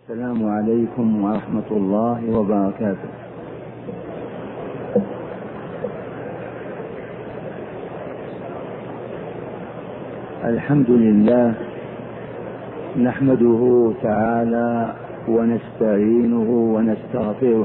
السلام عليكم ورحمة الله وبركاته. الحمد لله نحمده تعالى ونستعينه ونستغفره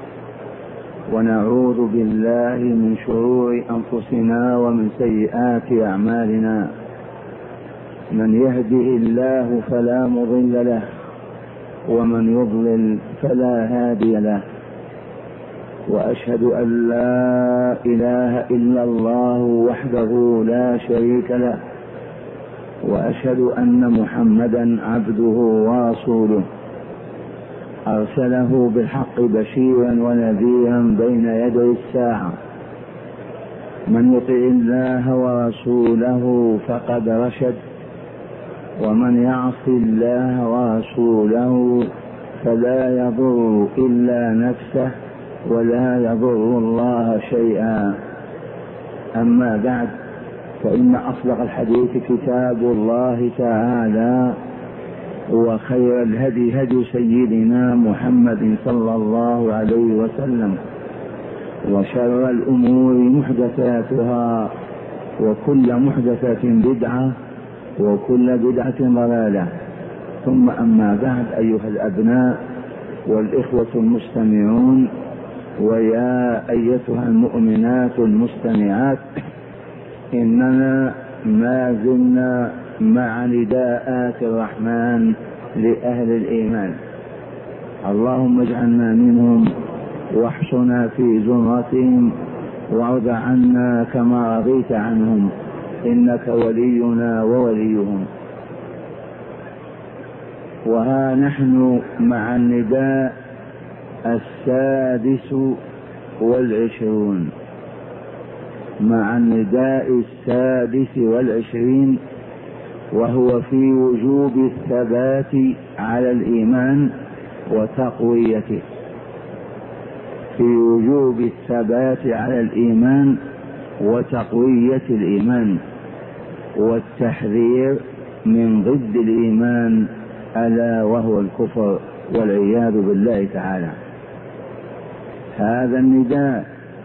ونعوذ بالله من شرور أنفسنا ومن سيئات أعمالنا. من يهده الله فلا مضل له ومن يضلل فلا هادي له، وأشهد أن لا إله إلا الله وحده لا شريك له، وأشهد أن محمدا عبده ورسوله أرسله بالحق بشيرا ونذيرا بين يدي الساعة. من يطع الله ورسوله فقد رشد، ومن يعص الله ورسوله فلا يضر إلا نفسه ولا يضر الله شيئا. أما بعد، فإن أصدق الحديث كتاب الله تعالى، وخير الهدي هدي سيدنا محمد صلى الله عليه وسلم، وشر الأمور محدثاتها، وكل محدثة بدعة، وكل بدعة ضلالة. ثم أما بعد، أيها الأبناء والإخوة المستمعون، ويا أيتها المؤمنات المستمعات، إننا ما زلنا مع نداءات الرحمن لأهل الإيمان. اللهم اجعلنا منهم واحشنا في زمرتهم، وارض عنا كما رضيت عنهم، إنك ولينا ووليهم. وها نحن مع النداء 26، مع النداء 26، وهو في وجوب الثبات على الإيمان وتقويته، في وجوب الثبات على الإيمان وتقوية الإيمان، والتحذير من ضد الإيمان ألا وهو الكفر والعياذ بالله تعالى. هذا النداء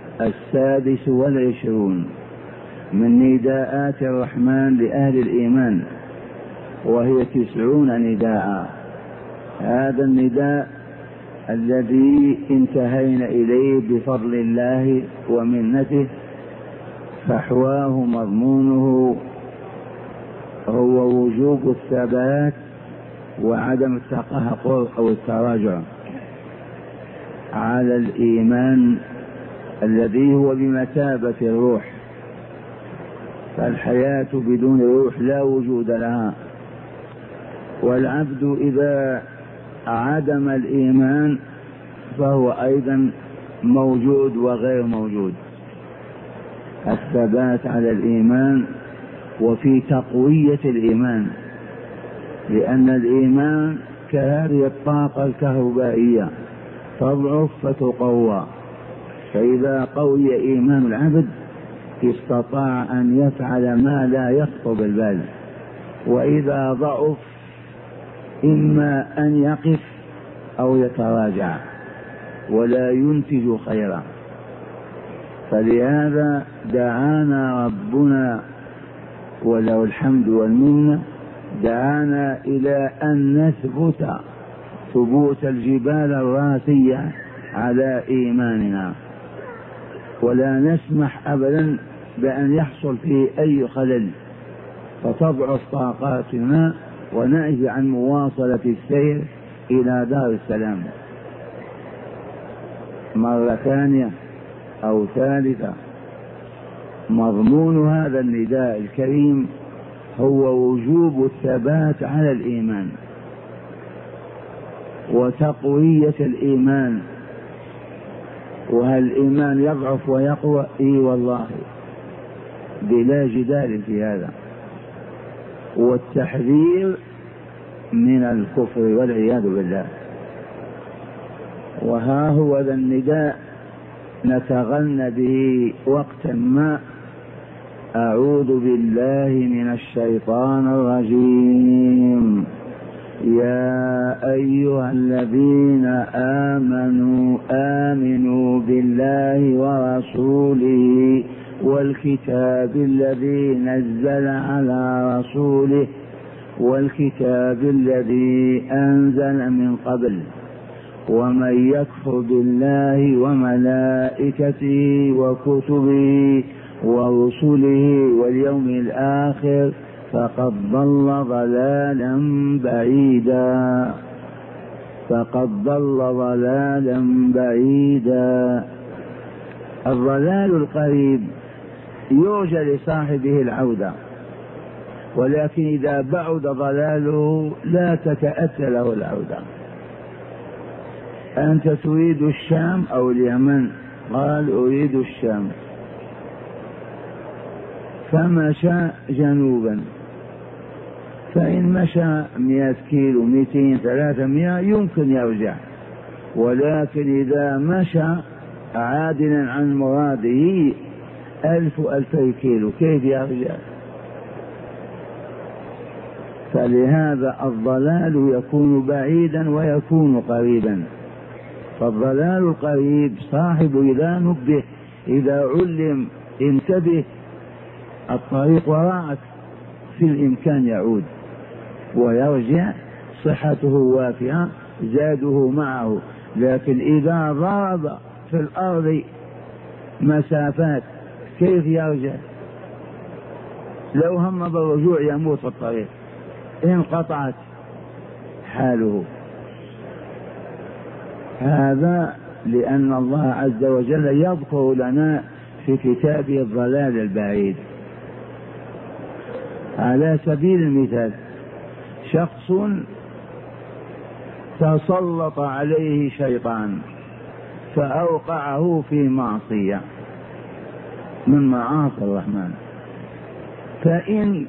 26 من نداءات الرحمن لأهل الإيمان، وهي 90 نداء. هذا النداء الذي انتهينا إليه بفضل الله ومنته، فحواه مضمونه هو وجوب الثبات وعدم التقهقر أو التراجع على الإيمان الذي هو بمثابة الروح، فالحياة بدون روح لا وجود لها. والعبد إذا عدم الإيمان فهو أيضا موجود وغير موجود. الثبات على الإيمان وفي تقوية الإيمان، لأن الإيمان كهذه الطاقة الكهربائية تضعف فتقوى، فإذا قوي إيمان العبد استطاع أن يفعل ما لا يخطر بالبال، وإذا ضعف إما أن يقف أو يتراجع ولا ينتج خيرا. فلهذا دعانا ربنا وله الحمد والمنة، دعانا إلى أن نثبت ثبوت الجبال الراسية على إيماننا، ولا نسمح أبدا بأن يحصل فيه أي خلل فتضعف طاقاتنا ونعجز عن مواصلة السير إلى دار السلام. مرة ثانية أو ثالثة، مضمون هذا النداء الكريم هو وجوب الثبات على الإيمان وتقوية الإيمان. وهل الإيمان يضعف ويقوى؟ إي والله، بلا جدال في هذا. والتحذير من الكفر والعياذ بالله. وها هو ذا النداء نتغنى به وقتا ما. أعوذ بالله من الشيطان الرجيم. يا أيها أيها الذين آمنوا بالله ورسوله والكتاب الذي نزل على رسوله والكتاب الذي أنزل من قبل ومن يكفر بالله وملائكته وكتبه ورسله واليوم الآخر فقد ضل ضلالا بعيدا. الضلال القريب يرجى لصاحبه العودة، ولكن إذا بعد ضلاله لا تتأتى له العودة. أنت تريد الشام أو اليمن؟ قال أريد الشام، فمشى جنوبا، فإن مشى 100 كيلو 200 300 يمكن يرجع، ولكن إذا مشى عادلا عن مراده 1000 2000 كيلو كيف يرجع؟ فلهذا الضلال يكون بعيدا ويكون قريبا. فالضلال القريب صاحب إذا نبه إذا علم انتبه الطريق وراءك في الإمكان يعود ويرجع، صحته وافية زاده معه. لكن إذا ضرب في الأرض مسافات كيف يرجع؟ لو هم بالرجوع يموت في الطريق، انقطعت حاله. هذا لأن الله عز وجل يذكر لنا في كتابه الضلال البعيد. على سبيل المثال شخص تسلط عليه شيطان فأوقعه في معصية من معاصي الرحمن، فإن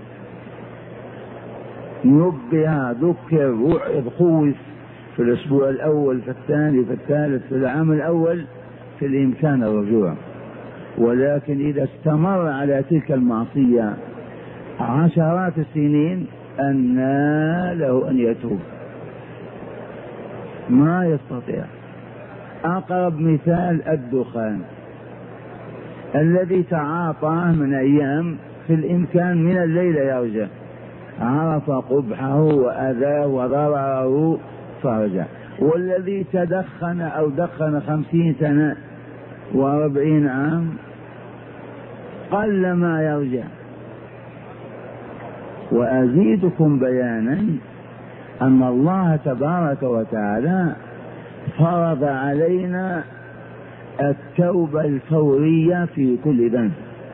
نبه ذكر وعظ خوف في الأسبوع الأول في الثاني في الثالث في العام الأول في الإمكان الرجوع. ولكن إذا استمر على تلك المعصية عشرات السنين أنى له أن يتوب؟ ما يستطيع. أقرب مثال الدخان الذي تعاطاه من أيام في الإمكان من الليل يرجع، عرف قبحه وأذاه وضرره فرجع. والذي تدخن أو دخن 50 سنة و40 عام قل ما يرجع. وأزيدكم بيانا أن الله تبارك وتعالى فرض علينا التوبة الفورية في كل ذنب.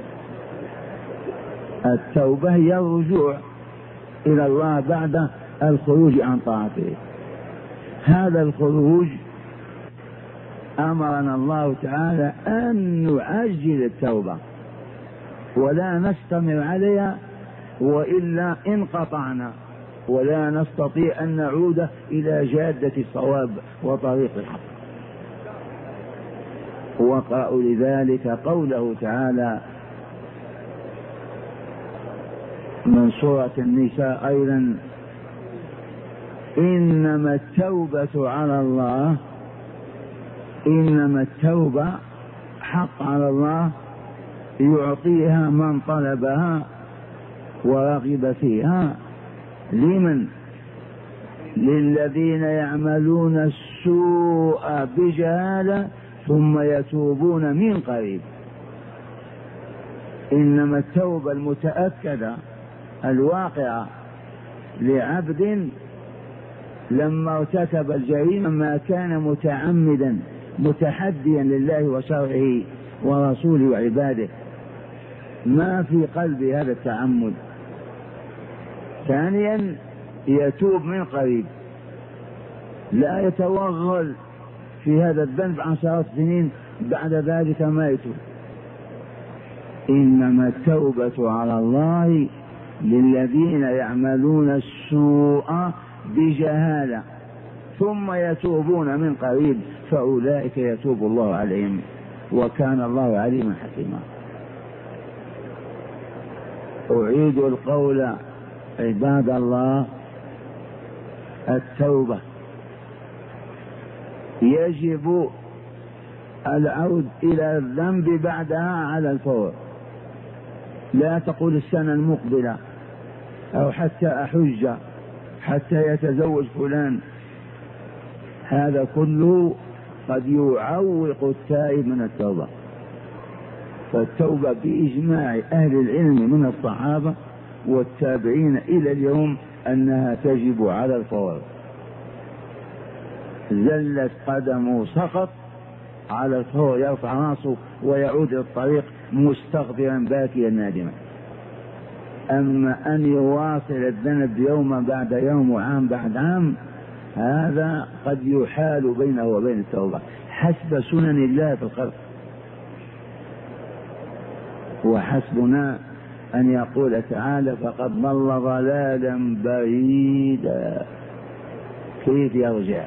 التوبة هي الرجوع إلى الله بعد الخروج عن طاعته. هذا الخروج أمرنا الله تعالى أن نعجل التوبة ولا نستمر عليها، وإلا انقطعنا ولا نستطيع أن نعود إلى جادة الصواب وطريق الحق. وقرأوا لذلك قوله تعالى من سورة النساء أيضا: إنما التوبة على الله، إنما التوبة حق على الله يعطيها من طلبها ورغب فيها. لمن؟ للذين يعملون السوء بجهالة ثم يتوبون من قريب. إنما التوبة المتأكدة الواقعة لعبد لما ارتكب الجريمة ما كان متعمدا متحديا لله وشرعه ورسوله وعباده، ما في قلبه هذا التعمد. ثانيا يتوب من قريب، لا يتوغل في هذا الذنب عشرات سنين بعد ذلك ما يتوب. إنما التوبة على الله للذين يعملون السوء بجهالة ثم يتوبون من قريب فأولئك يتوب الله عليهم وكان الله عليما حكيما. أعيد القول عباد الله: التوبة يجب العود إلى الذنب بعدها على الفور. لا تقول السنة المقبلة أو حتى أحج حتى يتزوج فلان، هذا كله قد يعوق التائب من التوبة. فالتوبة بإجماع أهل العلم من الصحابة والتابعين إلى اليوم أنها تجب على الفور. زلت قدمه سقط على الفور يرفع راسه ويعود للطريق مستغفرا باكيا نادما. أما أن يواصل الذنب يوما بعد يوم وعام بعد عام، هذا قد يحال بينه وبين التوبة حسب سنن الله في الخلق. وحسبنا أن يقول تعالى فقد ضل ضلالا بعيدا، كيف يرجع؟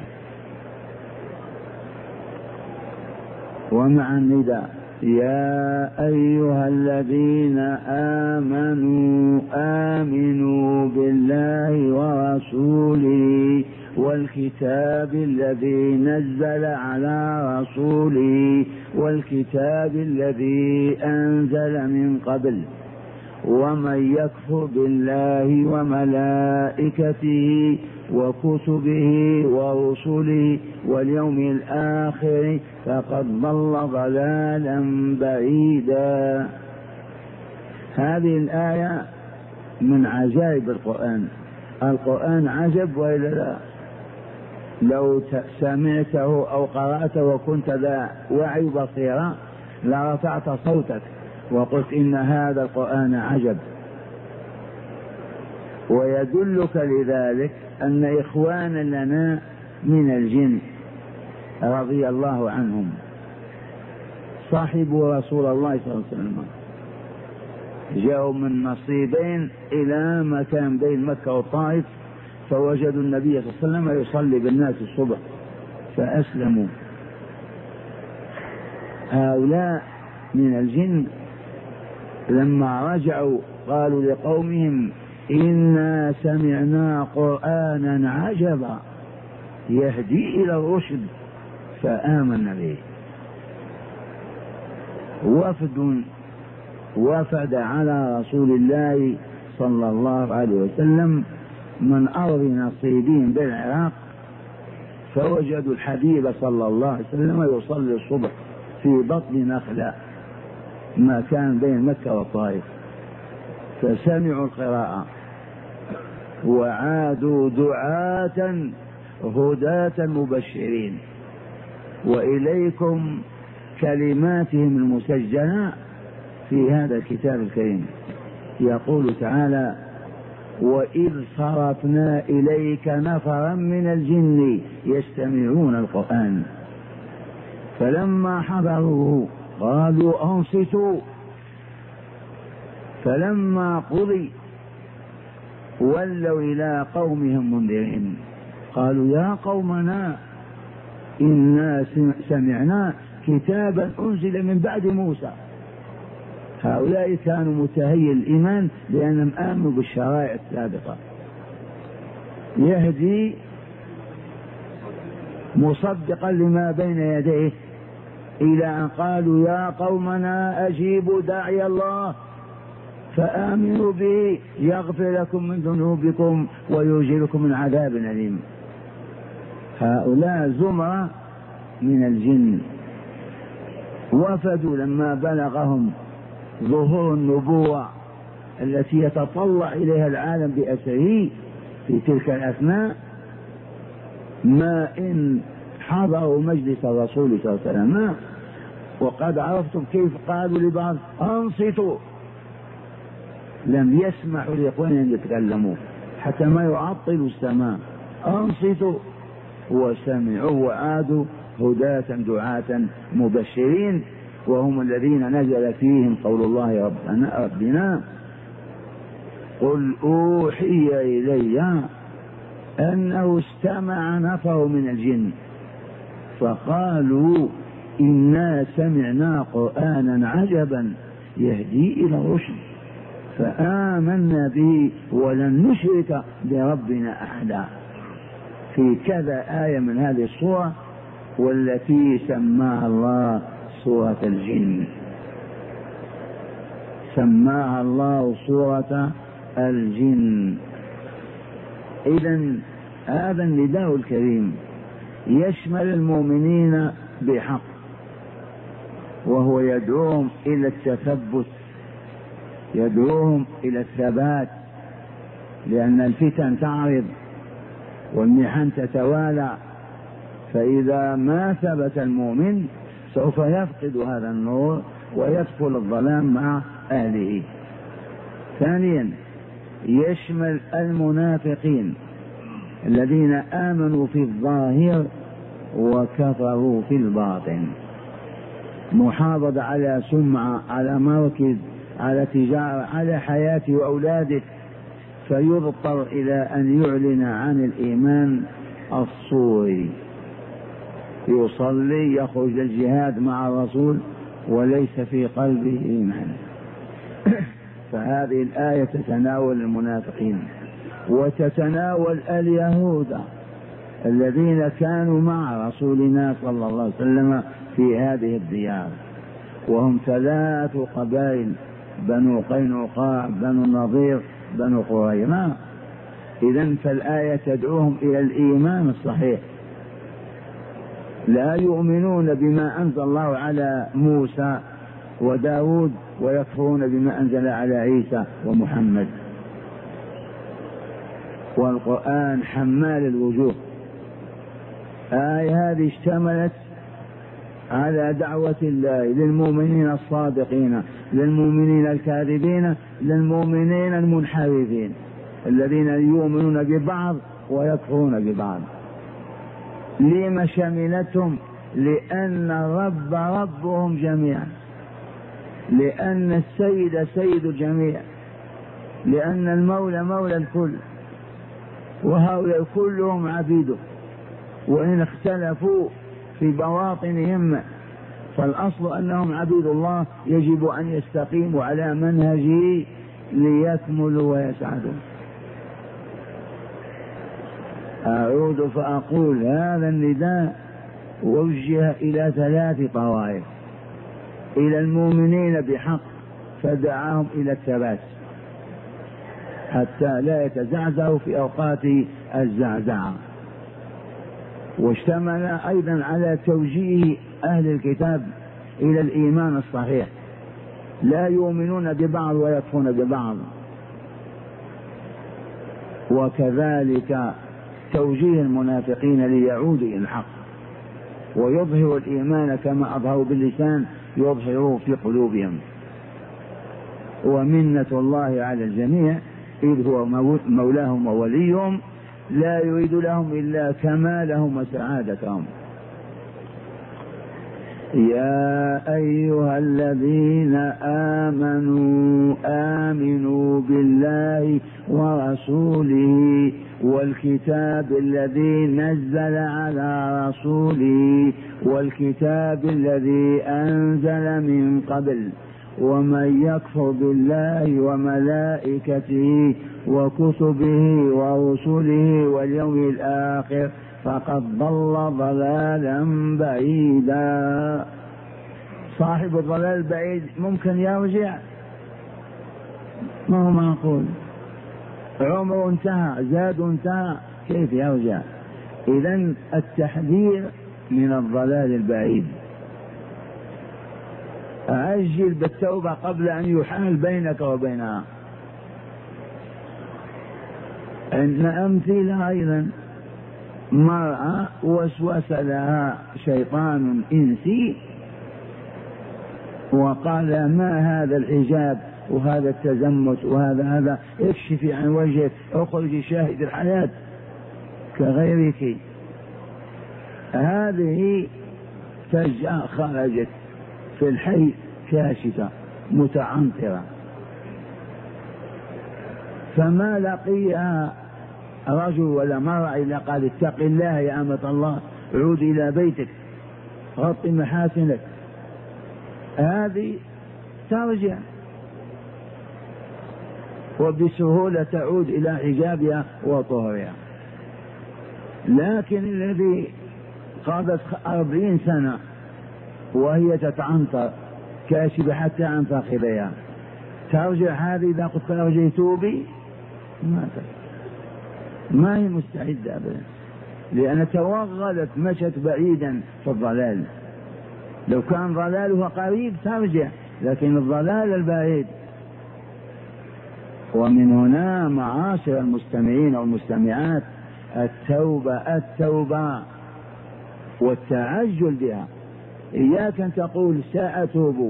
ومع النداء يا أيها الذين آمنوا آمنوا بالله ورسوله والكتاب الذي نزل على رسوله والكتاب الذي أنزل من قبل، ومن يكفر بالله وملائكته وكتبه ورسله واليوم الآخر فقد ضل ضلالا بعيدا. هذه الآية من عجائب القرآن. القرآن عجب وإلا لا؟ لو سمعته أو قرأته وكنت ذا وعي بصيرة لرفعت صوتك وقلت إن هذا القرآن عجب. ويدلك لذلك أن إخوانا لنا من الجن رضي الله عنهم صاحبوا رسول الله صلى الله عليه وسلم، جاءوا من نصيبين إلى مكان بين مكة والطائف، فوجدوا النبي صلى الله عليه وسلم يصلي بالناس الصبح فأسلموا. هؤلاء من الجن لما رجعوا قالوا لقومهم إنا سمعنا قرآنا عجبا يهدي إلى الرشد فآمنا به. وفد على رسول الله صلى الله عليه وسلم من أرض نصيبين بالعراق، فوجدوا الحبيب صلى الله عليه وسلم يصلي الصبح في بطن نخلة ما كان بين مكة والطائف، فسمعوا القراءة وعادوا دعاة هداة مبشرين. وإليكم كلماتهم المسجلة في هذا الكتاب الكريم. يقول تعالى وإذ صرفنا إليك نفرا من الجن يستمعون القرآن فلما حضروه قالوا أنصتوا فلما قضي ولوا إلى قومهم منذرين قالوا يا قومنا إنا سمعنا كتابا أنزل من بعد موسى. هؤلاء كانوا متهيئ الإيمان لأنهم آمنوا بالشرائع السابقة، يهدي مصدقا لما بين يديه، إلى أن قالوا يا قومنا أجيبوا داعي الله فآمنوا به يغفر لكم من ذنوبكم ويجيركم من عذاب أليم. هؤلاء زمرة من الجن وفدوا لما بلغهم ظهور النبوة التي يتطلع إليها العالم بأسره في تلك الأثناء، ما إن حضروا مجلس الرسول صلى الله عليه وسلم وقد عرفتم كيف قالوا لبعض أنصتوا، لم يسمحوا لإخوانهم يتكلموا حتى ما يعطلوا السماء، أنصتوا وسمعوا وعادوا هداة دعاة مبشرين، وهم الذين نزل فيهم قول الله ربنا قل أوحي إلي أنه استمع نفر من الجن فقالوا إنا سمعنا قرآنا عجبا يهدي إلى الرشد فآمنا به ولن نشرك بربنا أحدا. في كذا آية من هذه الصورة والتي سماها الله سورة الجن، سماها الله سورة الجن. إذن هذا النداء الكريم يشمل المؤمنين بحق، وهو يدعوهم إلى التثبت، يدعوهم إلى الثبات، لأن الفتن تعرض والمحن تتوالى، فإذا ما ثبت المؤمن سوف يفقد هذا النور ويدخل الظلام مع أهله. ثانيا يشمل المنافقين الذين آمنوا في الظاهر وكفروا في الباطن، محافظة على سمعة، على مركز، على تجارة، على حياته وأولاده، فيضطر إلى أن يعلن عن الإيمان الصوري، يصلي، يخرج للجهاد مع الرسول وليس في قلبه إيمان. فهذه الآية تتناول المنافقين وتتناول اليهود الذين كانوا مع رسولنا صلى الله عليه وسلم في هذه الديار، وهم 3 قبائل: بنو قينقاع، بنو النضير، بنو قريظة. إذن فالآية تدعوهم إلى الإيمان الصحيح، لا يؤمنون بما أنزل الله على موسى وداود ويكفرون بما أنزل على عيسى ومحمد. والقرآن حمال الوجوه. آية هذه اشتملت على دعوة الله للمؤمنين الصادقين، للمؤمنين الكاذبين، للمؤمنين المنحرفين الذين يؤمنون ببعض ويكفرون ببعض. لما شملتهم؟ لأن الرب ربهم جميعا، لأن السيد سيد الجميع، لأن المولى مولى الكل، وهؤلاء كلهم عبيده، وإن اختلفوا في بواطنهم فالأصل أنهم عبيد الله، يجب أن يستقيموا على منهجه ليكملوا ويسعدوا. أعود فأقول هذا النداء وجه إلى 3 طوائف: إلى المؤمنين بحق فدعاهم إلى الثبات حتى لا يتزعزعوا في أوقات الزعزعة، واشتمل أيضا على توجيه أهل الكتاب إلى الإيمان الصحيح، لا يؤمنون ببعض ويكفرون ببعض. وكذلك توجيه المنافقين ليعودوا إلى الحق ويظهروا الإيمان كما أظهروا باللسان يظهروه في قلوبهم. ومنة الله على الجميع إذ هو مولاهم ووليهم، لا يريد لهم إلا كمالهم وسعادتهم. يا أيها الذين آمنوا آمنوا بالله ورسوله والكتاب الذي نزل على رسوله والكتاب الذي أنزل من قبل، ومن يكفر بالله وملائكته وكتبه ورسله واليوم الآخر فقد ضل ضلالا بعيدا. صاحب الضلال البعيد ممكن يرجع؟ ما هو معقول، عمره انتهى، زاد انتهى، كيف يرجع؟ إذن التحذير من الضلال البعيد. عجل بالتوبة قبل أن يحال بينك وبينها. إن أمثلة أيضا: مرأة وسوس لها شيطان إنسي وقال: ما هذا الحجاب وهذا التزمت وهذا اكشفي عن وجهك، اخرجي شاهد الحياة كغيرك. هذه فجأة خرجت في الحي كاشفة متعنطرة، فما لقيها رجل ولا مرأة إلا قال: اتق الله يا أمة الله، عود إلى بيتك، غطي محاسنك. هذه ترجع وبسهولة تعود إلى حجابها وطهرها. لكن الذي قضت 40 سنة وهي تتعنطر كاشفة حتى عن فخذها، ترجع هذه إذا قلت ارجعي توبي ما هي مستعدة أبدا، لأن توغلت مشت بعيدا في الضلال. لو كان ضلالها قريب ترجع، لكن الضلال البعيد. ومن هنا معاشر المستمعين والمستمعات التوبة والتعجل بها. إياك أن تقول سأتوب،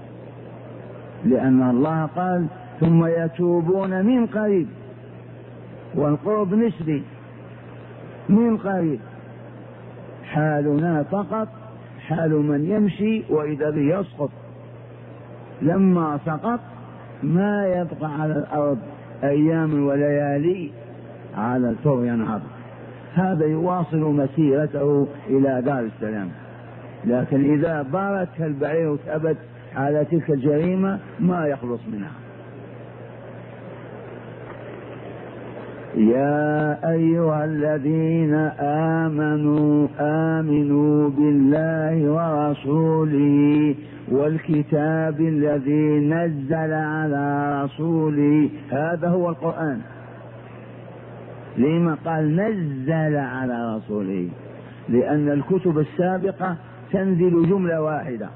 لأن الله قال ثم يتوبون من قريب، والقرب نسبي من قريب. حالنا فقط حال من يمشي وإذا به يسقط، لما سقط ما يبقى على الأرض أيام وليالي على الفور ينهض، هذا يواصل مسيرته إلى دار السلام. لكن إذا بارك البعير وثبت على تلك الجريمة ما يخلص منها. يا أيها الذين آمنوا بالله ورسوله والكتاب الذي نزل على رسوله. هذا هو القرآن. لما قال نزل على رسوله؟ لأن الكتب السابقة تنزل جملة واحدة،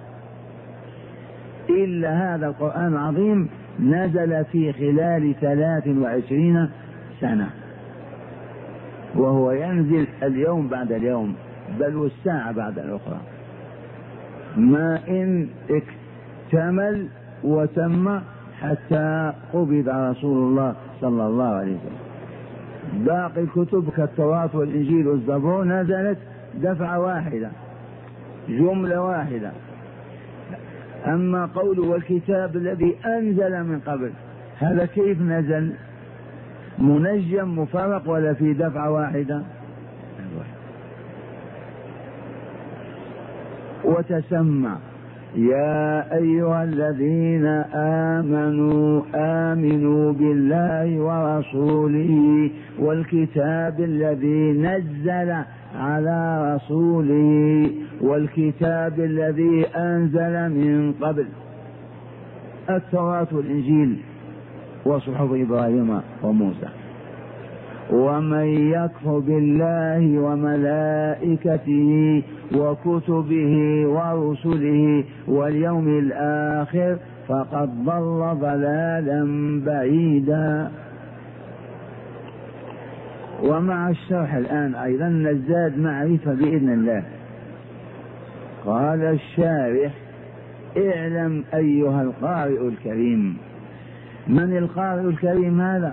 إلا هذا القرآن العظيم نزل في خلال 23 سنة، وهو ينزل اليوم بعد اليوم، بل والساعة بعد الأخرى، ما إن اكتمل وتم حتى قبض رسول الله صلى الله عليه وسلم. باقي الكتب كالتوراة والإنجيل والزبور نزلت دفعة واحدة، جملة واحدة. أما قوله والكتاب الذي أنزل من قبل، هذا كيف نزل؟ منجم مفرق ولا في دفعة واحدة؟ وتسمى يا أيها الذين آمنوا بالله ورسوله والكتاب الذي نزل على رسوله والكتاب الذي أنزل من قبل، التوراة والإنجيل وصحف إبراهيم وموسى. ومن يكفر بالله وملائكته وكتبه ورسله واليوم الآخر فقد ضل ضلالا بعيدا. ومع الشرح الآن أيضا نزداد معرفة بإذن الله. قال الشارح اعلم أيها القارئ الكريم. من القارئ الكريم هذا؟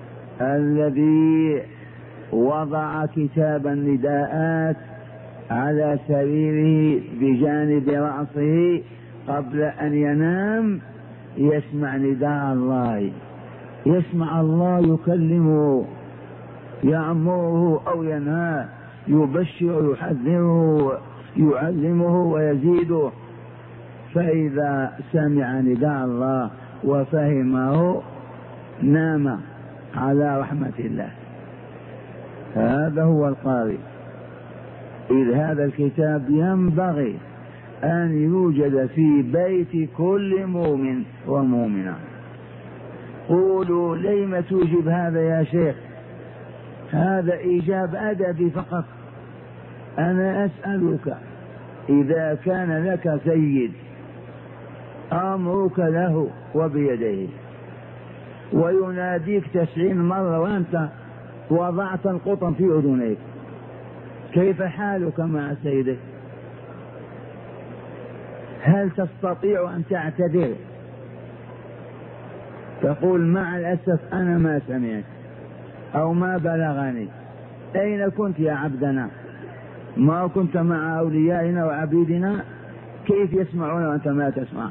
الذي وضع كتاب النداءات على سريره بجانب رأسه قبل أن ينام، يسمع نداء الله، يسمع الله يكلمه، يأمره أو ينهاه، يبشر يحذره، يعلمه ويزيده. فإذا سمع نداء الله وفهمه نام على رحمة الله. هذا هو القارئ. إذ هذا الكتاب ينبغي أن يوجد في بيت كل مؤمن ومؤمنة. قولوا لم توجب هذا يا شيخ؟ هذا إيجاب أدبي فقط. أنا أسألك إذا كان لك سيد أمرك له وبيديه ويناديك 90 مرة وأنت وضعت القطن في أذنيك، كيف حالك مع سيدك؟ هل تستطيع أن تعتذر تقول مع الأسف أنا ما سمعت أو ما بلغني؟ أين كنت يا عبدنا؟ ما كنت مع أوليائنا وعبيدنا؟ كيف يسمعون وأنت ما تسمع؟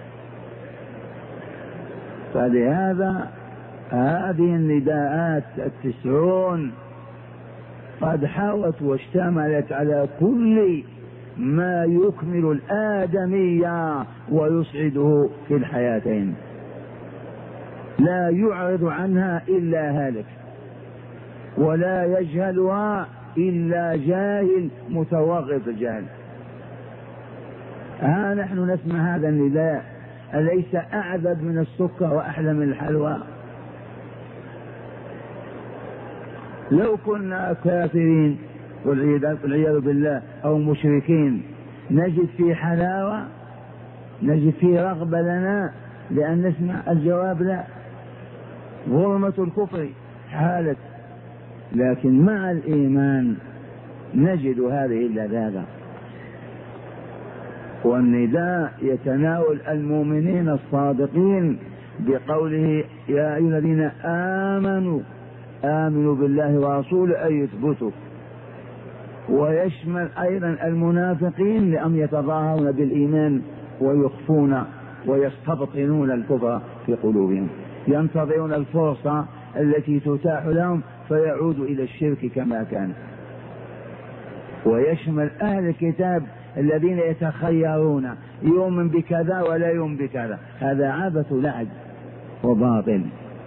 فلهذا هذه النداءات 90 قد حوت واشتملت على كل ما يكمل الآدمية ويسعده في الحياتين، لا يعرض عنها إلا هالك ولا يجهلها إلا جاهل متوغل في الجهل. ها نحن نسمع هذا النداء، أليس أعذب من السكر وأحلى من الحلوى؟ لو كنا كافرين والعياذ بالله أو مشركين نجد في حلاوة، نجد في رغبة لنا لأن نسمع؟ الجواب لا، ظلمة الكفر حالت. لكن مع الإيمان نجد هذه اللذاذة. والنداء يتناول المؤمنين الصادقين بقوله يا أيها الذين آمنوا بالله ورسوله أي يثبتوا، ويشمل أيضا المنافقين لأن يتظاهرون بالإيمان ويخفون ويستبطنون الكفر في قلوبهم، ينتظرون الفرصة التي تتاح لهم فيعودوا إلى الشرك كما كان. ويشمل أهل الكتاب الذين يتخيرون يؤمن بكذا ولا يؤمن بكذا، هذا عبث لعب وباطل.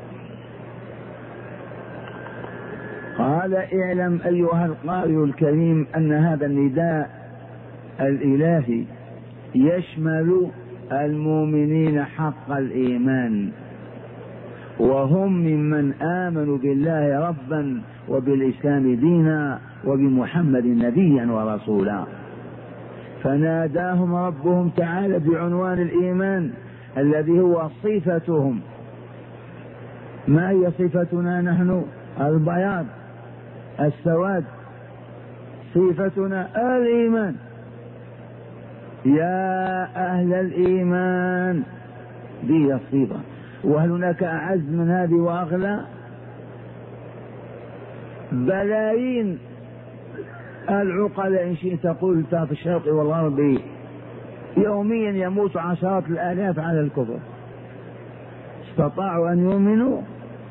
قال اعلم أيها القارئ الكريم أن هذا النداء الإلهي يشمل المؤمنين حق الإيمان، وهم ممن آمنوا بالله ربا وبالإسلام دينا وبمحمد نبيا ورسولا. فناداهم ربهم تعالى بعنوان الإيمان الذي هو صفتهم. ما هي صفتنا نحن؟ البياض، السواد، صفتنا الإيمان. يا أهل الإيمان، دي الصفة. وهل هناك أعز من هذه وأغلى؟ بلايين العقل إن شئت قلت في الشرق والغرب يوميا يموت عشرات الآلاف على الكفر، استطاعوا أن يؤمنوا؟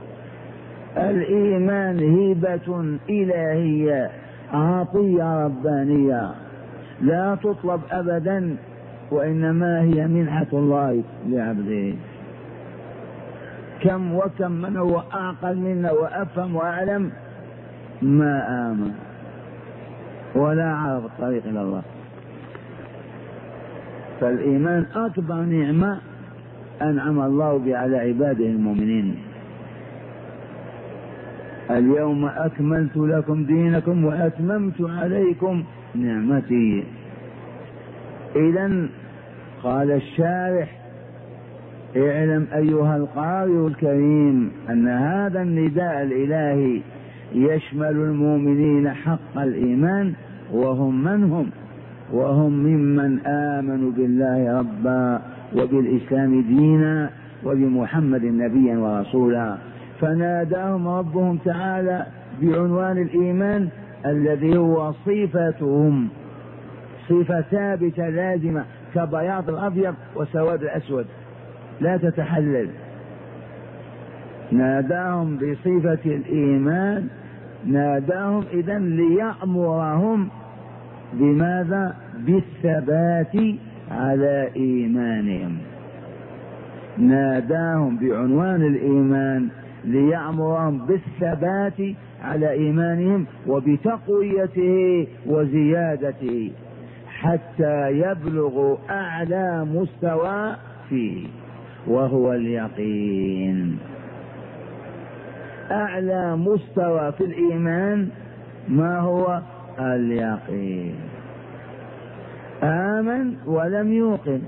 الإيمان هبة إلهية، عطية ربانية لا تطلب أبدا، وإنما هي منحة الله لعبده. كم وكم من هو أعقل منا وأفهم وأعلم ما آمن ولا عرف الطريق إلى الله. فالإيمان أكبر نعمة أنعم الله بها على عباده المؤمنين. اليوم أكملت لكم دينكم وأتممت عليكم نعمتي. إذن قال الشارح اعلم أيها القارئ الكريم أن هذا النداء الإلهي يشمل المؤمنين حق الإيمان، وهم من هم؟ وهم ممن آمنوا بالله ربا وبالإسلام دينا وبمحمد نبيا ورسولا. فناداهم ربهم تعالى بعنوان الإيمان الذي هو صفتهم، صفة ثابتة لازمة كبياض الأبيض وسواد الأسود لا تتحلل. ناداهم بصفة الإيمان، ناداهم إذن ليأمرهم بماذا؟ بالثبات على إيمانهم. ناداهم بعنوان الإيمان ليأمرهم بالثبات على إيمانهم وبتقويته وزيادته حتى يبلغوا أعلى مستوى فيه وهو اليقين. أعلى مستوى في الإيمان ما هو؟ اليقين. آمن ولم يوقن،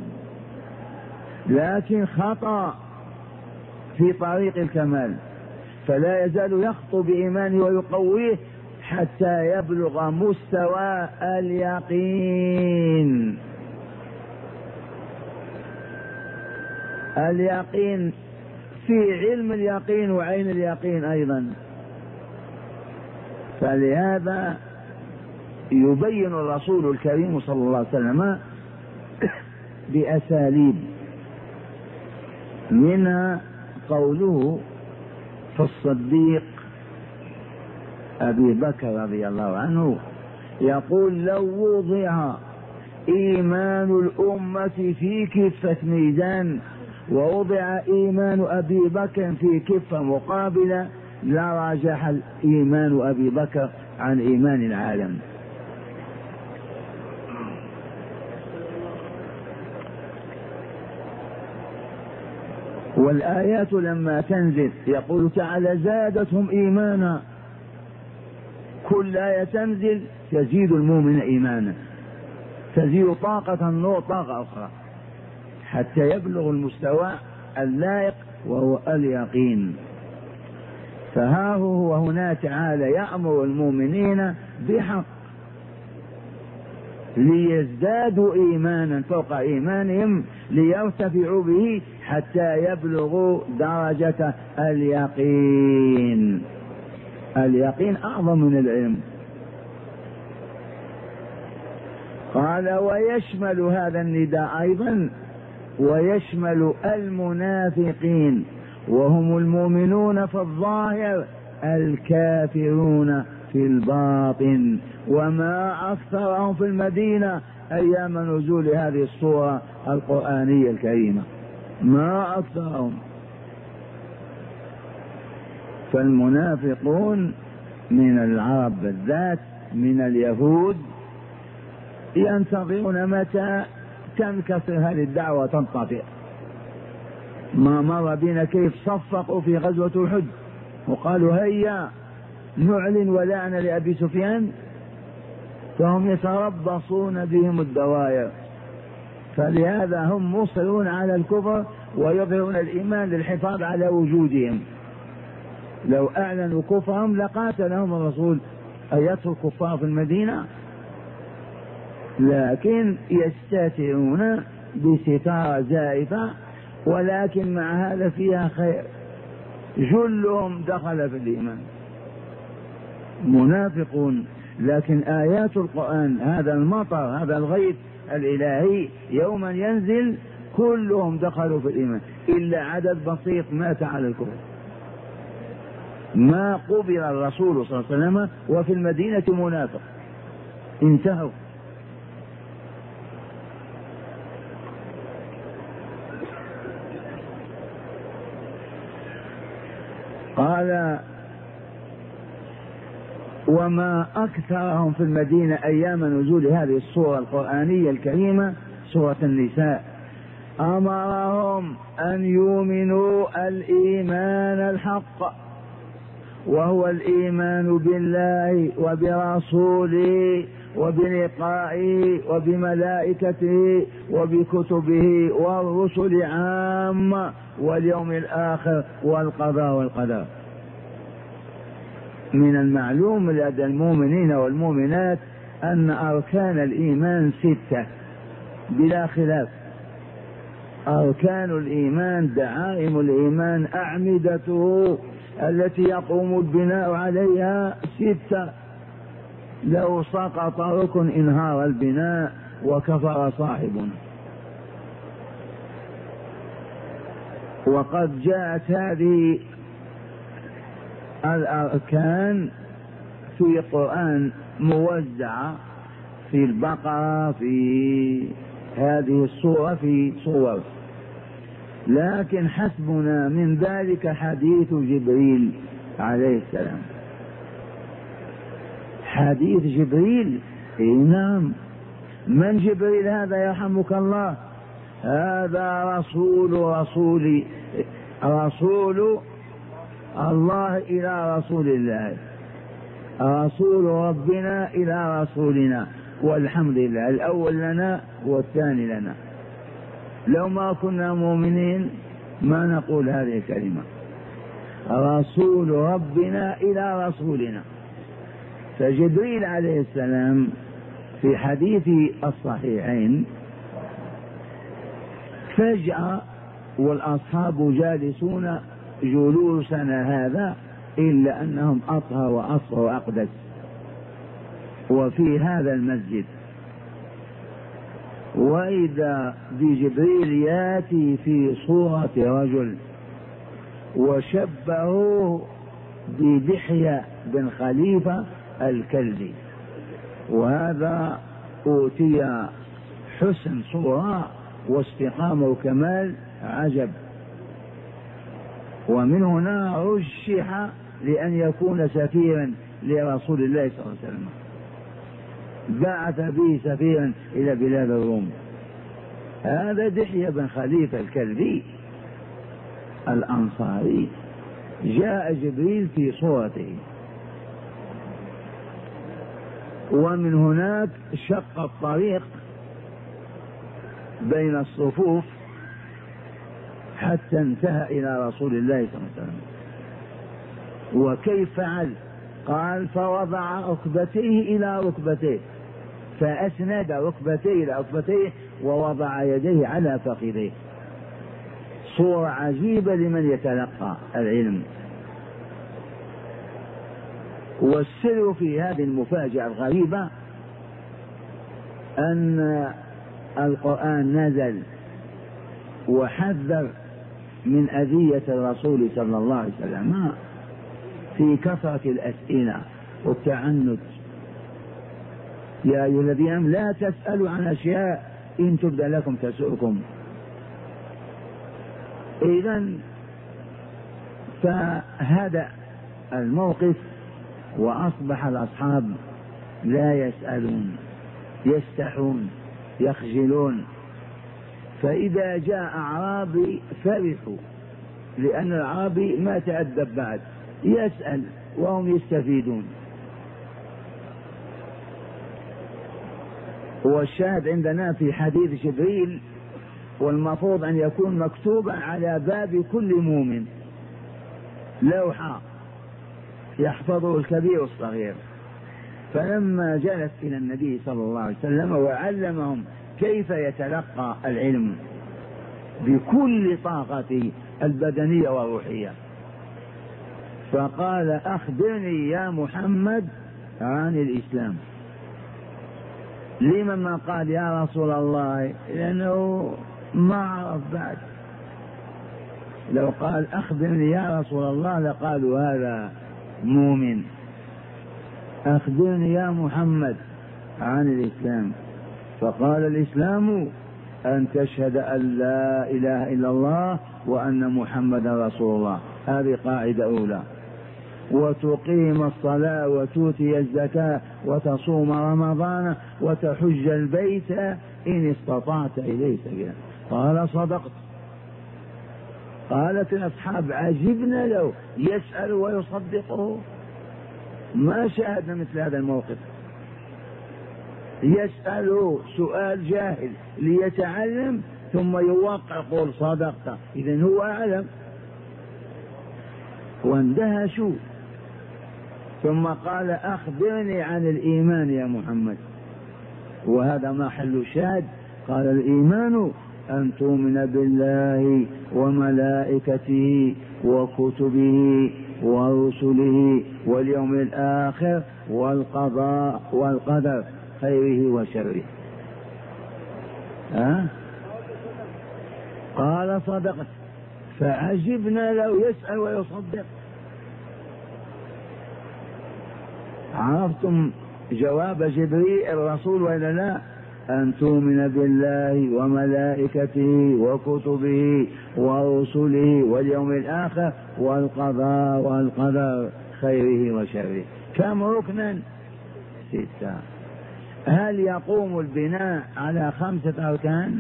لكن خطأ في طريق الكمال، فلا يزال يخطو بإيمانه ويقويه حتى يبلغ مستوى اليقين. اليقين في علم اليقين وعين اليقين أيضا. فلهذا يبين الرسول الكريم صلى الله عليه وسلم بأساليب، منها قوله في الصديق أبي بكر رضي الله عنه يقول لو وضع إيمان الأمة في كفة ميزان ووضع إيمان أبي بكر في كفة مقابلة لرجح إيمان أبي بكر عن إيمان العالم. والآيات لما تنزل يقول تعالى زادتهم إيمانا، كل آية تنزل تزيد المؤمن إيمانا، تزيد طاقة النور طاقة أخرى حتى يبلغ المستوى اللائق وهو اليقين. فها هو هنا تعالى يأمر المؤمنين بحق ليزدادوا إيمانا فوق إيمانهم ليرتفعوا به حتى يبلغوا درجة اليقين. اليقين أعظم من العلم. قال ويشمل هذا النداء أيضا ويشمل المنافقين وهم المؤمنون في الظاهر الكافرون في الباطن، وما أكثرهم في المدينة أيام نزول هذه السورة القرآنية الكريمة، ما أكثرهم. فالمنافقون من العرب بالذات من اليهود ينتظرون متى تنكسر هذه الدعوة وتنطفئ. ما مر بنا كيف صفقوا في غزوة أحد وقالوا هيا نعلن ولاءنا لأبي سفيان، فهم يتربصون بهم الدوائر. فلهذا هم مصرون على الكفر ويظهرون الإيمان للحفاظ على وجودهم. لو أعلنوا كفرهم لقاتلهم الرسول أن يترك كفار في المدينة، لكن يستترون بستارة زائفة، ولكن مع هذا فيها خير، جلهم دخل في الإيمان منافقون. لكن آيات القرآن هذا المطر هذا الغيث الإلهي يوما ينزل كلهم دخلوا في الإيمان إلا عدد بسيط مات على الكفر. ما قبل الرسول صلى الله عليه وسلم وفي المدينة منافق، انتهوا. قال وما أكثرهم في المدينة أيام نزول هذه السورة القرآنية الكريمة سورة النساء أمرهم أن يؤمنوا الإيمان الحق، وهو الإيمان بالله وبرسوله وبلقائه وبملائكته وبكتبه والرسل عامة واليوم الآخر والقضاء والقدر. من المعلوم لدى المؤمنين والمؤمنات أن أركان الإيمان 6 بلا خلاف. أركان الإيمان دعائم الإيمان أعمدته التي يقوم البناء عليها 6، لو سقط ركن انهار البناء وكفر صاحبنا. وقد جاءت هذه الأركان في القرآن موزعة في البقرة في هذه السورة في صور، لكن حسبنا من ذلك حديث جبريل عليه السلام. حديث جبريل، نعم. من جبريل هذا يرحمك الله؟ هذا رسول الله إلى رسول الله، رسول ربنا إلى رسولنا، والحمد لله الأول لنا والثاني لنا. لو ما كنا مؤمنين ما نقول هذه الكلمة، رسول ربنا إلى رسولنا. فجبريل عليه السلام في حديث الصحيحين فجأة والأصحاب جالسون جلوسنا هذا إلا أنهم أطهر وأصفر وأقدس، وفي هذا المسجد، وإذا بجبريل ياتي في صورة رجل وشبهوه بدحية بن خليفة الكلبي، وهذا أوتي حسن صورة واستقامة وكمال عجب. ومن هنا رشح لأن يكون سفيرا لرسول الله صلى الله عليه وسلم، بعث به سفيرا إلى بلاد الروم. هذا دحية بن خليفة الكلبي الأنصاري، جاء جبريل في صورته، ومن هناك شق الطريق بين الصفوف حتى انتهى إلى رسول الله صلى الله عليه وسلم. وكيف فعل؟ قال فوضع ركبتيه إلى ركبتيه، فأسند ركبتيه إلى ركبتيه ووضع يديه على فخذيه. صورة عجيبة لمن يتلقى العلم. والسر في هذه المفاجأة الغريبة أن القرآن نزل وحذر من أذية الرسول صلى الله عليه وسلم في كثرة الأسئلة والتعنت. يا أيها الذين آمنوا لا تسألوا عن أشياء إن تبد لكم تسؤكم. إذن فهدأ الموقف وأصبح الأصحاب لا يسألون، يستحون، يخجلون. فإذا جاء أعرابي فرحوا، لأن الأعرابي ما تأدب بعد، يسأل وهم يستفيدون. والشاهد عندنا في حديث جبريل، والمفروض أن يكون مكتوبا على باب كل مؤمن، لوحة يحفظه الكبير والصغير. فلما جلس إلى النبي صلى الله عليه وسلم وعلمهم كيف يتلقى العلم بكل طاقته البدنية والروحية، فقال أخبرني يا محمد عن الإسلام. لمن ما قال يا رسول الله؟ لأنه ما عرف بعد. لو قال أخبرني يا رسول الله لقالوا هذا مؤمن. أخبرني يا محمد عن الإسلام. فقال الإسلام أن تشهد أن لا إله إلا الله وأن محمدا رسول الله، هذه قاعدة أولى، وتقيم الصلاة وتؤتي الزكاة وتصوم رمضان وتحج البيت إن استطعت إليه سبيلا. قال صدقت. قالت الأصحاب عجبنا له يسأل ويصدقه، ما شاهدنا مثل هذا الموقف. يسأل سؤال جاهل ليتعلم ثم يوقع قول صدقت، إذن هو أعلم. واندهشوا. ثم قال أخبرني عن الإيمان يا محمد، وهذا محل شاهد. قال الإيمان أن تؤمن بالله وملائكته وكتبه ورسله واليوم الآخر والقضاء والقدر خيره وشره. قال صدقت. فعجبنا لو يسأل ويصدق. عرفتم جواب جبريل الرسول ولا لا؟ أن تؤمن بالله وملائكته وكتبه ورسله واليوم الآخر والقضاء والقدر خيره وشره. كم ركنا؟ 6. هل يقوم البناء على 5 أركان؟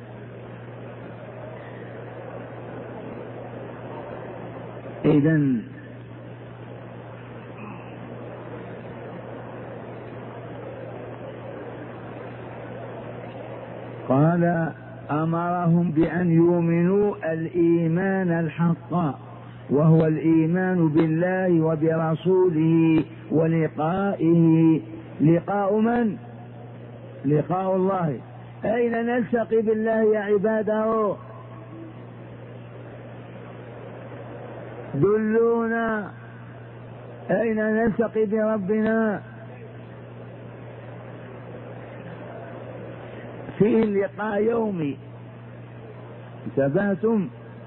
إذن قال أمرهم بأن يؤمنوا الإيمان الحق، وهو الإيمان بالله وبرسوله ولقائه. لقاء من؟ لقاء الله. أين نلتقي بالله يا عباده؟ دلونا أين نلتقي بربنا؟ فيه اللقاء يومي، انتبهتم؟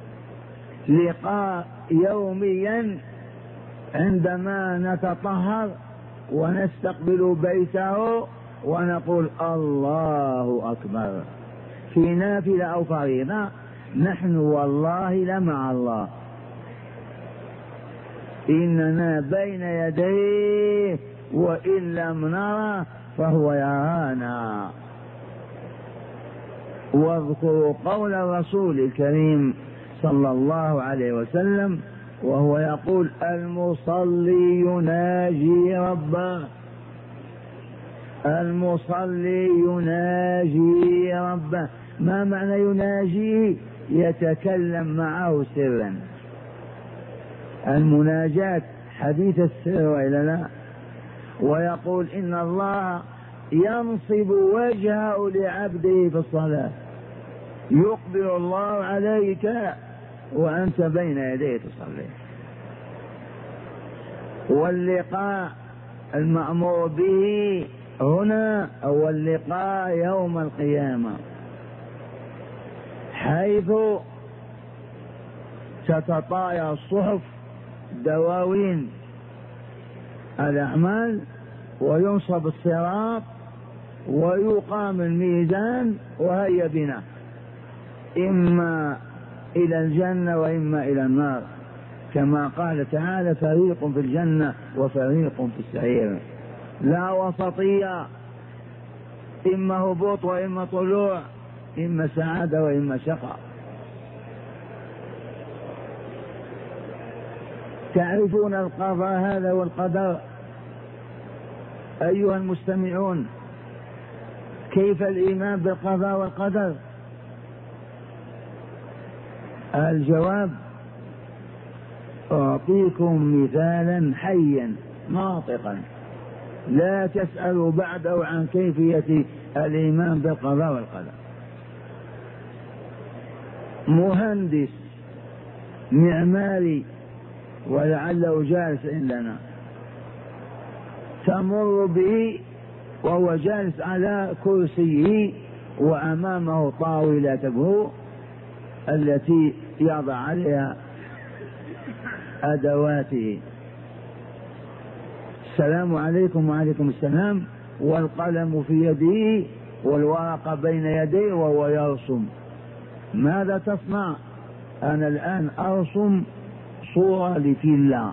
لقاء يوميا عندما نتطهر ونستقبل بيته ونقول الله أكبر في نافلة أو فريضة، نحن والله لمع الله. إننا بين يديه وإن لم نرى فهو يرانا. واذكروا قول الرسول الكريم صلى الله عليه وسلم وهو يقول: المصلي يناجي ربه، المصلي يناجي ربه. ما معنى يناجيه؟ يتكلم معه سرا. المناجاة حديث السر وإلا لا؟ ويقول: إن الله ينصب وجهه لعبده في الصلاة، يقبل الله عليك وأنت بين يديه تصلي. واللقاء المأمور به هنا هو اللقاء يوم القيامة، حيث تتطاير الصحف دواوين الأعمال وينصب الصراط ويقام الميزان وهيا بنا إما إلى الجنة وإما إلى النار، كما قال تعالى: فريق في الجنة وفريق في السعير. لا وسطية، إما هبوط وإما طلوع، إما سعادة وإما شقاء. تعرفون القضاء هذا والقدر أيها المستمعون؟ كيف الإيمان بالقضاء والقدر؟ الجواب: أعطيكم مثالا حيا ناطقا، لا تسألوا بعده عن كيفية الإيمان بالقضاء والقدر. مهندس معماري ولعله جالس عندنا، تمر به وهو جالس على كرسيه وأمامه طاولته التي يضع عليها أدواته. السلام عليكم وعليكم السلام، والقلم في يده والورقة بين يديه وهو يرسم. ماذا تصنع؟ أنا الآن أرسم صورة لفيلا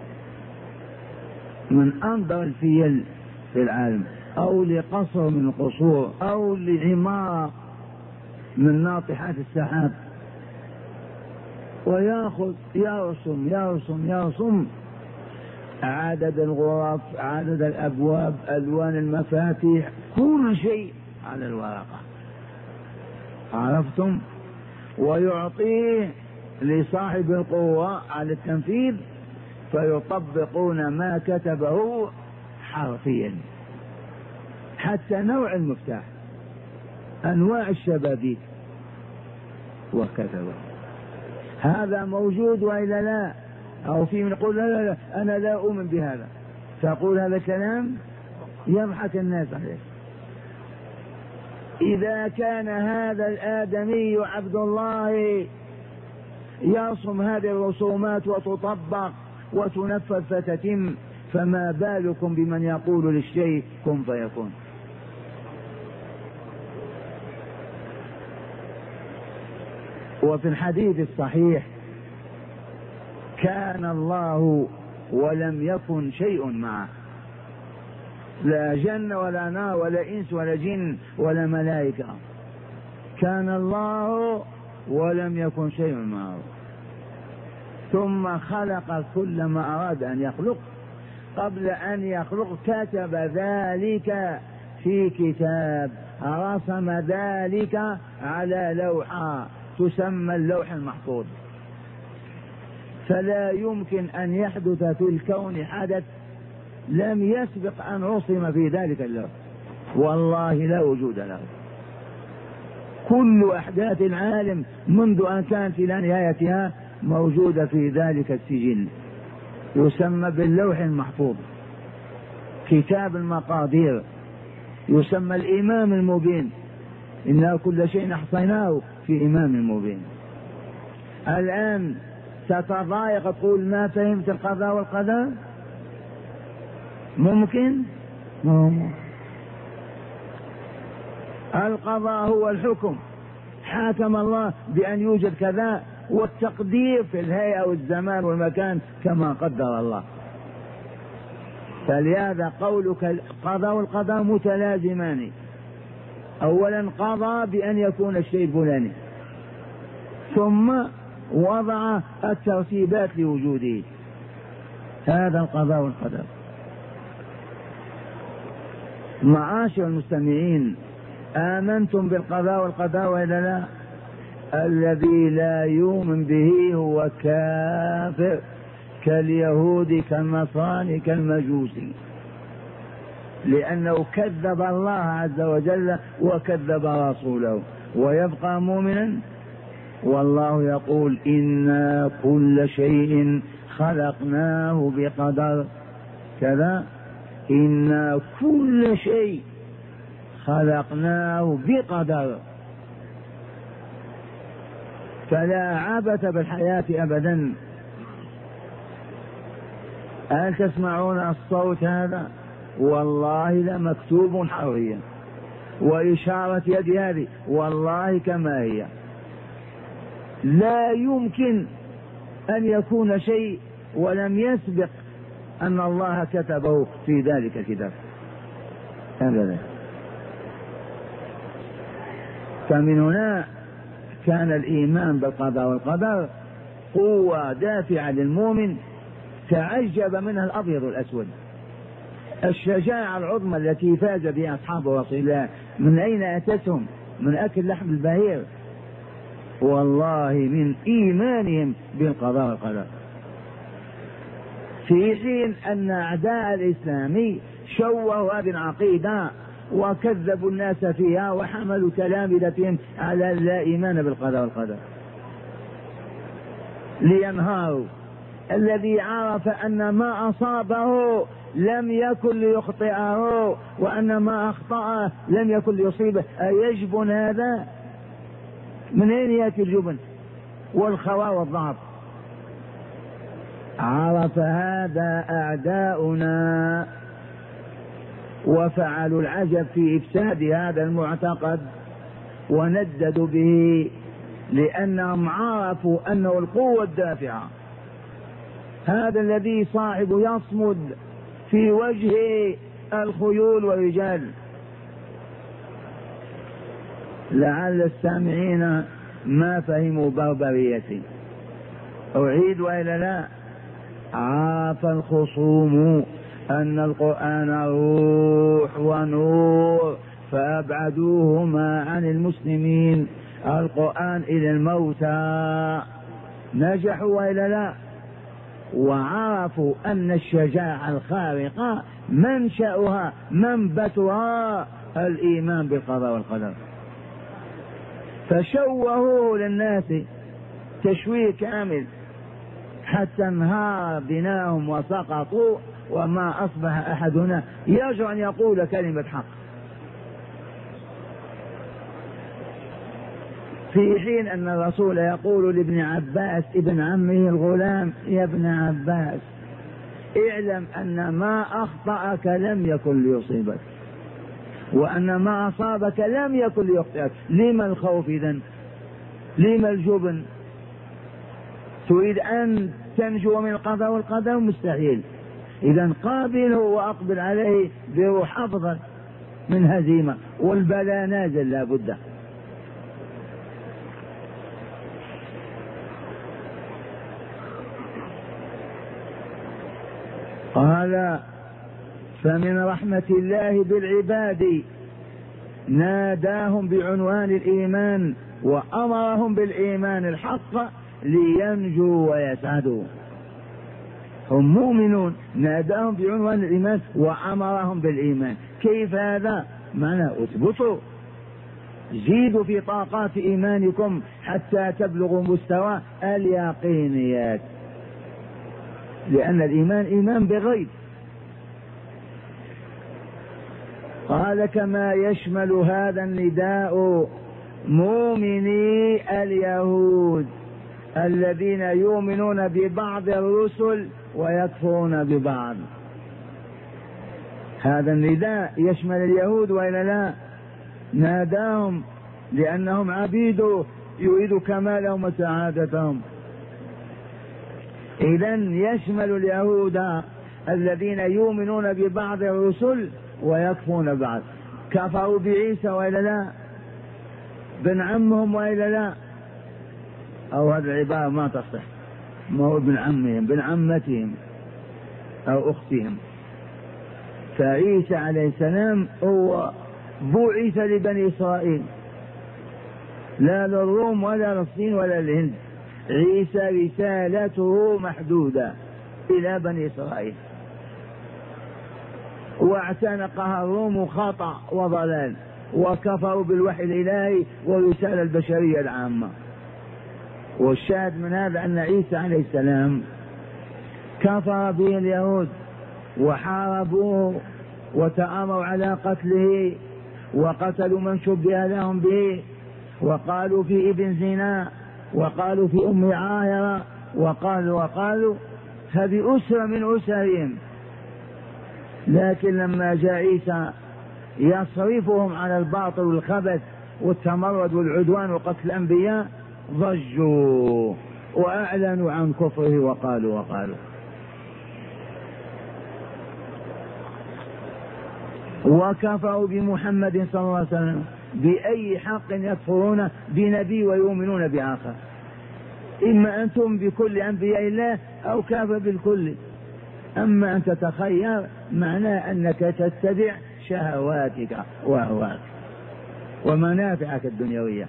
من أنظر الفيل في العالم، أو لقصر من القصور، أو لعمارة من ناطحات السحاب، ويأخذ يرسم يرسم يرسم عدد الغرف، عدد الأبواب، ألوان المفاتيح، كل شيء على الورقة. عرفتم؟ ويعطيه لصاحب القوة على التنفيذ، فيطبقون ما كتبه حرفيا، حتى نوع المفتاح، أنواع الشبابيك، وكتبه. هذا موجود وإلا لا؟ أو في من يقول: لا لا لا أنا لا أؤمن بهذا، تقول هذا كلام يضحك الناس عليه. إذا كان هذا الآدمي عبد الله يرسم هذه الرسومات وتطبق وتنفذ فتتم، فما بالكم بمن يقول للشيء كن فيكون؟ وفي الحديث الصحيح: كان الله ولم يكن شيء معه، لا جنة ولا نار ولا إنس ولا جن ولا ملائكة. كان الله ولم يكن شيء معه، ثم خلق كل ما أراد أن يخلق. قبل أن يخلق كتب ذلك في كتاب، رسم ذلك على لوحة تسمى اللوح المحفوظ. فلا يمكن أن يحدث في الكون حدث لم يسبق أن رسم في ذلك اللوح، والله لا وجود له. كل أحداث العالم منذ أن كانت إلى نهايتها موجودة في ذلك السجل، يسمى باللوح المحفوظ، كتاب المقادير، يسمى الإمام المبين. إنا كل شيء أحصيناه في إمام مبين. الآن تتضايق تقول ما فهمت القضاء والقدر؟ ممكن؟ القضاء هو الحكم، حاكم الله بأن يوجد كذا والتقدير في الهيئة والزمان والمكان كما قدر الله. فلهذا قولك القضاء والقدر متلازمان. أولا قضى بأن يكون الشيء الفلاني، ثم وضع الترتيبات لوجوده. هذا القضاء والقدر. معاشر المستمعين، آمنتم بالقضاء والقدر وإلا لا؟ الذي لا يؤمن به هو كافر، كاليهود كالنصارى كالمجوسي، لأنه كذب الله عز وجل وكذب رسوله، ويبقى مؤمنا. والله يقول إنا كل شيء خلقناه بقدر كذا، إنا كل شيء خلقناه بقدر. فلا عبث بالحياة أبدا. هل تسمعون الصوت هذا؟ والله لمكتوب حريا، وإشارة يد هذه والله كما هي. لا يمكن أن يكون شيء ولم يسبق أن الله كتبه في ذلك الكتاب أبدا. فمن هنا كان الإيمان بالقضاء والقدر قوة دافعة للمؤمن تعجب منها الأبيض والأسود. الشجاعة العظمى التي فاز بها أصحاب رسول الله من أين أتتهم؟ من أكل لحم البهير، والله من إيمانهم بالقضاء والقدر. في حين أن أعداء الإسلام شوهوا هذه العقيدة وكذبوا الناس فيها وحملوا تلامذتهم على لا إيمان بالقضاء والقدر لينهاروا. الذي عرف أن ما أصابه لم يكن ليخطئه وأن ما أخطأه لم يكن ليصيبه، أيجبن هذا؟ من أين يأتي الجبن والخواء والضعف؟ عرف هذا أعداؤنا وفعلوا العجب في إفساد هذا المعتقد ونددوا به، لأنهم عرفوا أنه القوة الدافعة. هذا الذي صاحب يصمد في وجه الخيول والرجال. لعل السامعين ما فهموا بربريتي، أعيد وإلا لا؟ عرف الخصوم أن القرآن روح ونور فأبعدوهما عن المسلمين. القرآن إلى الموتى نجحوا وإلا لا؟ وعرفوا أن الشجاعة الخارقة منشأها منبتها الإيمان بالقضاء والقدر، فشوهوه للناس تشويه كامل حتى انهار بناهم وسقطوا، وما أصبح أحدنا يرجع أن يقول كلمة حق. في حين أن الرسول يقول لابن عباس ابن عمه الغلام: يا ابن عباس اعلم أن ما أخطأك لم يكن ليصيبك، وأن ما أصابك لم يكن ليخطئك. لما الخوف إذن؟ لما الجبن؟ تريد أن تنجو من القضاء والقدر؟ مستحيل. إذن قابله وأقبل عليه بروح أفضل من هزيمة، والبلاء نازل لا بد. قال: فمن رحمة الله بالعباد ناداهم بعنوان الإيمان وأمرهم بالإيمان الحق لينجوا ويسعدوا. هم مؤمنون، ناداهم بعنوان الإيمان وأمرهم بالإيمان. كيف هذا؟ معنى اثبتوا، زيدوا في طاقات إيمانكم حتى تبلغوا مستوى اليقينيات، لأن الإيمان إيمان بغيب. قال: كما يشمل هذا النداء مؤمني اليهود الذين يؤمنون ببعض الرسل ويكفرون ببعض. هذا النداء يشمل اليهود وإلا لا؟ ناداهم لأنهم عبيد يريد كمالهم وسعادتهم. إذن يشمل اليهود الذين يؤمنون ببعض الرسل ويكفرون بعض، كفروا بعيسى وإلا لا، بن عمهم وإلا لا، أو هذه العبارة ما تصح، ما هو ابن عمهم، بن عمتهم أو أختهم. فعيسى عليه السلام هو بعث لبني إسرائيل، لا للروم ولا للصين ولا للهند. عيسى رسالته محدودة إلى بني إسرائيل، واعتنقها الروم خطأ وضلال، وكفروا بالوحي الإلهي والرسالة البشرية العامة. والشاهد من هذا أن عيسى عليه السلام كفر به اليهود وحاربوه وتآمروا على قتله، وقتلوا من شبه لهم به، وقالوا في ابن زنا، وقالوا في أم عاهرة، وقالوا هذه أسرة من أسرهم. لكن لما جاء عيسى يصرفهم على الباطل والخبث والتمرد والعدوان وقتل الأنبياء، ضجوا وأعلنوا عن كفره وقالوا وكفروا بمحمد صلى الله عليه وسلم. بأي حق يكفرون بنبي ويؤمنون بآخر؟ إما أنتم بكل أنبياء الله أو كافر بالكل. أما أن تتخير معناه أنك تتبع شهواتك وأهواك ومنافعك الدنيوية.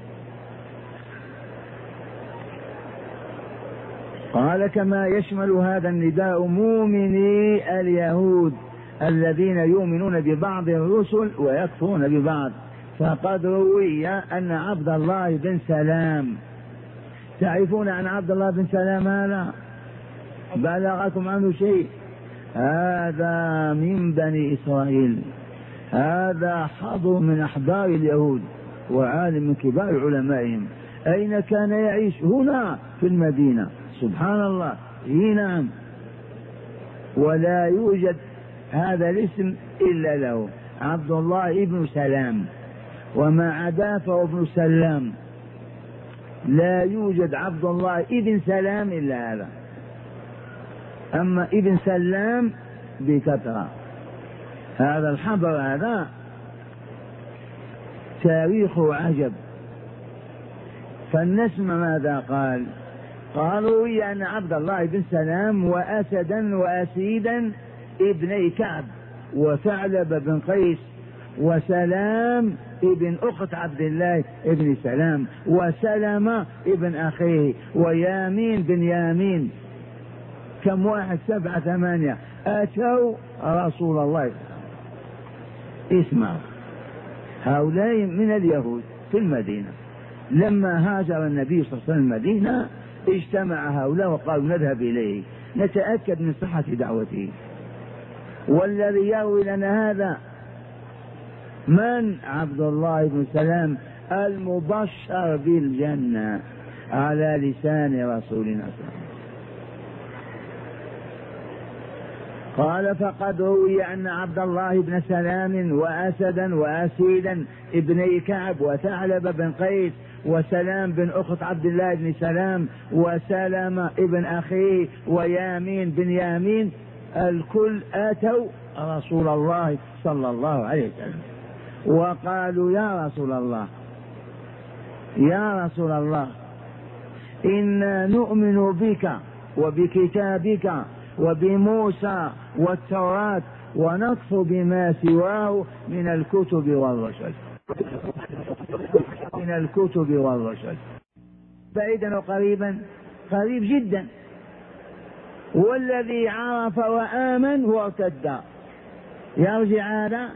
قال كما يشمل هذا النداء مؤمني اليهود الذين يؤمنون ببعض الرسل ويكفرون ببعض. فقد روي أن عبد الله بن سلام، تعرفون عن عبد الله بن سلام هذا؟ بلغكم عنه شيء؟ هذا من بني إسرائيل، هذا حضر من أحبار اليهود وعالم من كبار علمائهم. أين كان يعيش؟ هنا في المدينة. سبحان الله، نعم. ولا يوجد هذا الاسم إلا له، عبد الله ابن سلام، وما عدا فهو ابن سلام. لا يوجد عبد الله ابن سلام إلا هذا، أما ابن سلام بكثرة. هذا الحبر هذا تاريخه عجب. فلنسمع ماذا قال. قالوا أن عبد الله بن سلام وأسدا وأسيدا ابني كعب وثعلب بن قيس وسلام ابن أخت عبد الله ابن سلام وسلمة ابن أخيه ويامين بن يامين، كم واحد؟ 7 8 أتوا رسول الله. اسمعوا، هؤلاء من اليهود في المدينة. لما هاجر النبي صلى الله عليه وسلم المدينة اجتمع هؤلاء وقالوا نذهب إليه نتأكد من صحة دعوته. والذي يروي لنا هذا من؟ عبد الله بن سلام المبشر بالجنة على لسان رسولنا صلى الله عليه وسلم. قال فقد روي أن عبد الله بن سلام وأسدا وأسيدا ابني كعب وثعلب بن قيس وسلام بن أخت عبد الله بن سلام وسلم ابن أخيه ويامين بن يامين الكل أتوا رسول الله صلى الله عليه وسلم وقالوا يا رسول الله، يا رسول الله، إنا نؤمن بك وبكتابك وبموسى والتوراة ونكفر بما سواه من الكتب والرسل. من الكتب والرسل بعيدا وقريبا، قريب جدا. والذي عرف وآمن وارتد يرجع هذا.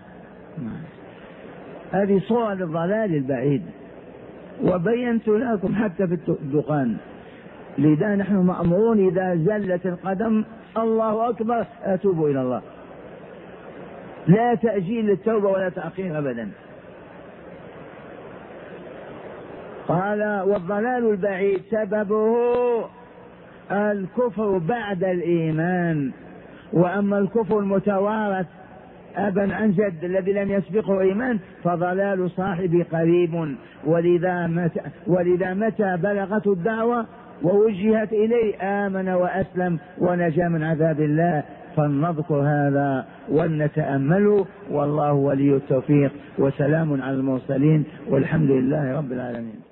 هذه صورة للضلال البعيد، وبينت لكم حتى في الدخان. لذا نحن مأمورون إذا زلت القدم الله أكبر أتوب إلى الله، لا تأجيل للتوبة ولا تأخير أبدا. قال والضلال البعيد سببه الكفر بعد الإيمان. وأما الكفر المتوارث أبا عن جد الذي لم يسبقه إيمان فضلال صاحبي قريب. ولذا متى بلغته الدعوة ووجهت إليه آمن وأسلم ونجا من عذاب الله. فلنذكر هذا ولنتأمله، والله ولي التوفيق. وسلام على المرسلين والحمد لله رب العالمين.